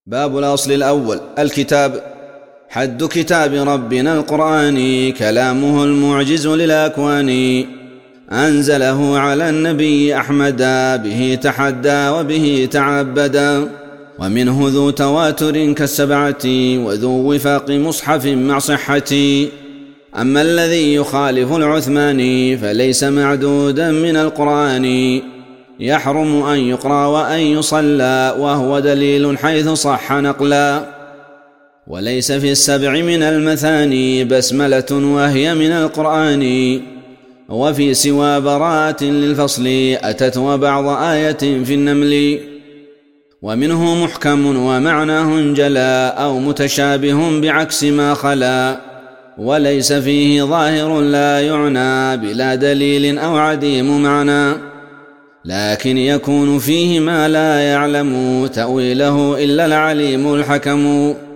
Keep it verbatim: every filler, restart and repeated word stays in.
باب الأصل الأول. الكتاب. حد كتاب ربنا القرآن، كلامه المعجز للأكوان، أنزله على النبي أحمدا، به تحدى وبه تعبدا، ومنه ذو تواتر كالسبعة، وذو وفاق مصحف مع صحة. أما الذي يخالف العثماني فليس معدودا من القرآن، يحرم أن يقرأ وأن يصلى، وهو دليل حيث صح نقلا. وليس في السبع من المثاني بسملة وهي من القرآن، وفي سوى براءة للفصل أتت وبعض آية في النمل. ومنه محكم ومعناه انجلى، أو متشابه بعكس ما خلا، وليس فيه ظاهر لا يعنى بلا دليل أو عديم معنى، لكن يكون فيه ما لا يعلم تأويله إلا العليم الحكم.